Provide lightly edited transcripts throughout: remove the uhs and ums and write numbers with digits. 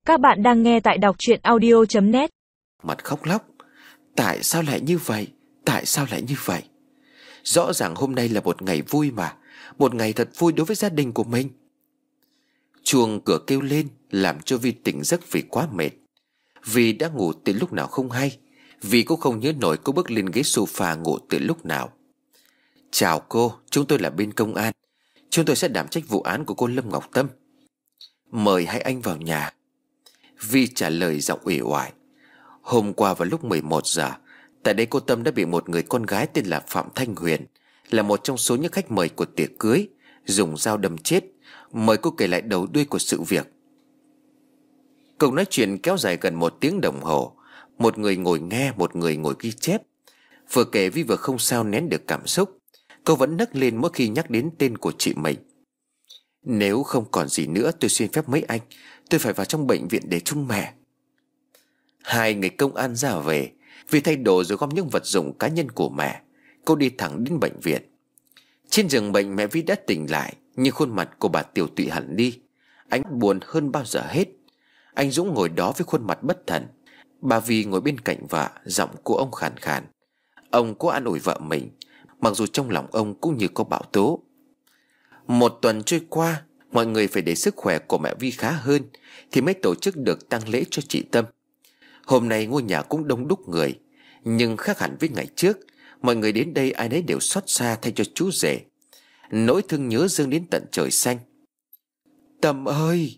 Các bạn đang nghe tại đọc truyện audio.net. Mặt khóc lóc. Tại sao lại như vậy? Tại sao lại như vậy? Rõ ràng hôm nay là một ngày vui mà. Một ngày thật vui đối với gia đình của mình. Chuông cửa kêu lên làm cho Vi tỉnh giấc vì quá mệt. Vi đã ngủ từ lúc nào không hay. Vi cũng không nhớ nổi cô bước lên ghế sofa ngủ từ lúc nào. Chào cô, chúng tôi là bên công an. Chúng tôi sẽ đảm trách vụ án của cô Lâm Ngọc Tâm. Mời hai anh vào nhà. Vi trả lời giọng uể oải. Hôm qua vào lúc 11 giờ, tại đây cô Tâm đã bị một người con gái tên là Phạm Thanh Huyền, là một trong số những khách mời của tiệc cưới, dùng dao đâm chết. Mời cô kể lại đầu đuôi của sự việc. Cuộc nói chuyện kéo dài gần 1 tiếng đồng hồ. Một người ngồi nghe, một người ngồi ghi chép. Vừa kể Vi vừa không sao nén được cảm xúc. Cô vẫn nấc lên mỗi khi nhắc đến tên của chị mình. Nếu không còn gì nữa, tôi xin phép mấy anh, tôi phải vào trong bệnh viện để trông mẹ. Hai người công an ra về. Vi thay đồ rồi gom những vật dụng cá nhân của mẹ. Cô đi thẳng đến bệnh viện. Trên giường bệnh mẹ Vi đã tỉnh lại, nhưng khuôn mặt của bà tiều tụy hẳn đi. Ánh mắt buồn hơn bao giờ hết. Anh Dũng ngồi đó với khuôn mặt bất thần. Bà Vi ngồi bên cạnh vợ, giọng của ông khàn khàn. Ông có an ủi vợ mình, mặc dù trong lòng ông cũng như có bão tố. 1 tuần trôi qua, mọi người phải để sức khỏe của mẹ Vi khá hơn thì mới tổ chức được tang lễ cho chị Tâm. Hôm nay ngôi nhà cũng đông đúc người, nhưng khác hẳn với ngày trước. Mọi người đến đây ai nấy đều xót xa thay cho chú rể. Nỗi thương nhớ dâng đến tận trời xanh. Tâm ơi!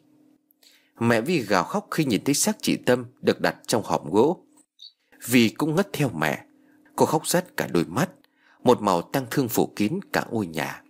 Mẹ Vi gào khóc khi nhìn thấy xác chị Tâm được đặt trong hòm gỗ. Vi cũng ngất theo mẹ. Cô khóc rát cả đôi mắt. Một màu tang thương phủ kín cả ngôi nhà.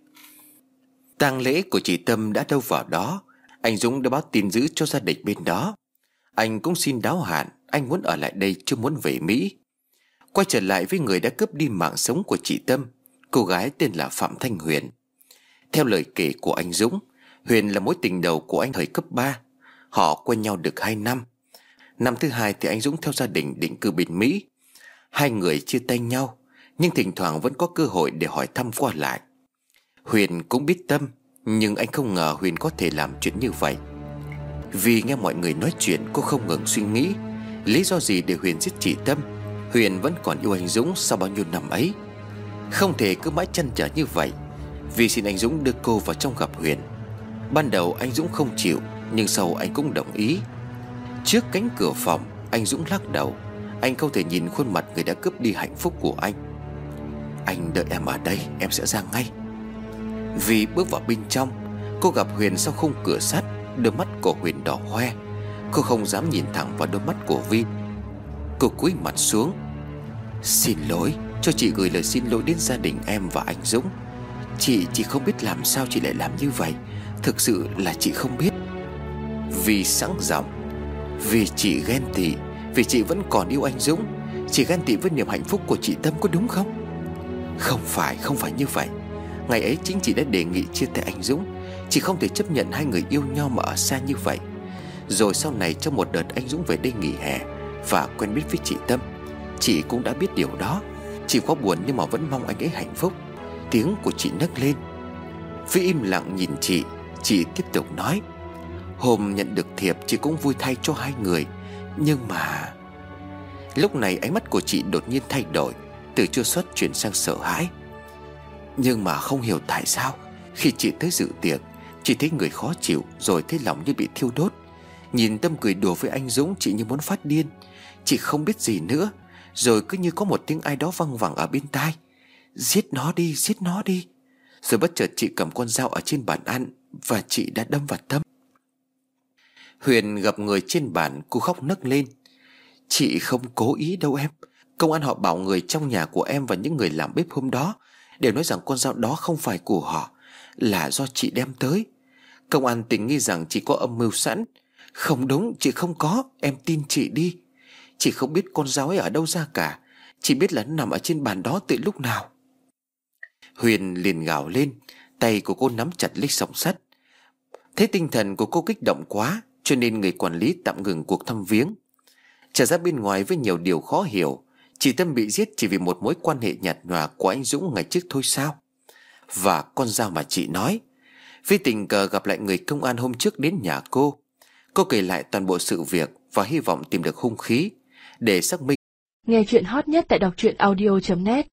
Tang lễ của chị Tâm đã đâu vào đó. Anh Dũng đã báo tin dữ cho gia đình bên đó. Anh cũng xin đáo hạn. Anh muốn ở lại đây chứ muốn về Mỹ. Quay trở lại với người đã cướp đi mạng sống của chị Tâm, cô gái tên là Phạm Thanh Huyền. Theo lời kể của anh Dũng, Huyền là mối tình đầu của anh thời cấp 3. Họ quen nhau được 2 năm. Năm thứ 2 thì anh Dũng theo gia đình định cư bên Mỹ. Hai người chia tay nhau, nhưng thỉnh thoảng vẫn có cơ hội để hỏi thăm qua lại. Huyền cũng biết Tâm, nhưng anh không ngờ Huyền có thể làm chuyện như vậy. Vì nghe mọi người nói chuyện, cô không ngừng suy nghĩ lý do gì để Huyền giết chị Tâm. Huyền vẫn còn yêu anh Dũng sau bao nhiêu năm ấy. Không thể cứ mãi chăn trở như vậy. Vì xin anh Dũng đưa cô vào trong gặp Huyền. Ban đầu anh Dũng không chịu, nhưng sau anh cũng đồng ý. Trước cánh cửa phòng, anh Dũng lắc đầu. Anh không thể nhìn khuôn mặt người đã cướp đi hạnh phúc của anh. Anh đợi em ở đây, em sẽ ra ngay. Vì bước vào bên trong, cô gặp Huyền sau khung cửa sắt. Đôi mắt của Huyền đỏ hoe. Cô không dám nhìn thẳng vào đôi mắt của Vi. Cô cúi mặt xuống. Xin lỗi, cho chị gửi lời xin lỗi đến gia đình em và anh Dũng. Chị không biết làm sao chị lại làm như vậy. Thực sự là chị không biết. Vi sẵn giọng. Vì chị ghen tị, vì chị vẫn còn yêu anh Dũng. Chị ghen tị với niềm hạnh phúc của chị Tâm, có đúng không? Không phải như vậy. Ngày ấy chính chị đã đề nghị chia tay anh Dũng. Chị không thể chấp nhận hai người yêu nhau mà ở xa như vậy. Rồi sau này trong một đợt anh Dũng về đây nghỉ hè và quen biết với chị Tâm. Chị cũng đã biết điều đó. Chị có buồn nhưng mà vẫn mong anh ấy hạnh phúc. Tiếng của chị nấc lên. Vi im lặng nhìn chị. Chị tiếp tục nói. Hôm nhận được thiệp chị cũng vui thay cho hai người. Nhưng mà... Lúc này ánh mắt của chị đột nhiên thay đổi, từ chua xót chuyển sang sợ hãi. Nhưng mà không hiểu tại sao khi chị tới dự tiệc, chị thấy người khó chịu, rồi thấy lòng như bị thiêu đốt. Nhìn Tâm cười đùa với anh Dũng, chị như muốn phát điên. Chị không biết gì nữa. Rồi cứ như có một tiếng ai đó văng vẳng ở bên tai. Giết nó đi, giết nó đi. Rồi bất chợt chị cầm con dao ở trên bàn ăn và chị đã đâm vào Tâm. Huyền gặp người trên bàn, cô khóc nấc lên. Chị không cố ý đâu em. Công an họ bảo người trong nhà của em và những người làm bếp hôm đó đều nói rằng con dao đó không phải của họ, là do chị đem tới. Công an tình nghi rằng chị có âm mưu sẵn. Không đúng, chị không có. Em tin chị đi. Chị không biết con dao ấy ở đâu ra cả. Chị biết là nó nằm ở trên bàn đó từ lúc nào. Huyền liền gào lên. Tay của cô nắm chặt lấy sòng sắt. Thế tinh thần của cô kích động quá, cho nên người quản lý tạm ngừng cuộc thăm viếng. Trở ra bên ngoài với nhiều điều khó hiểu. Chị Tâm bị giết chỉ vì một mối quan hệ nhạt nhòa của anh Dũng ngày trước thôi sao? Và con dao mà chị nói, vì tình cờ gặp lại người công an hôm trước đến nhà cô. Cô kể lại toàn bộ sự việc và hy vọng tìm được hung khí để xác minh. Nghe chuyện hot nhất tại đọc truyện audio.net.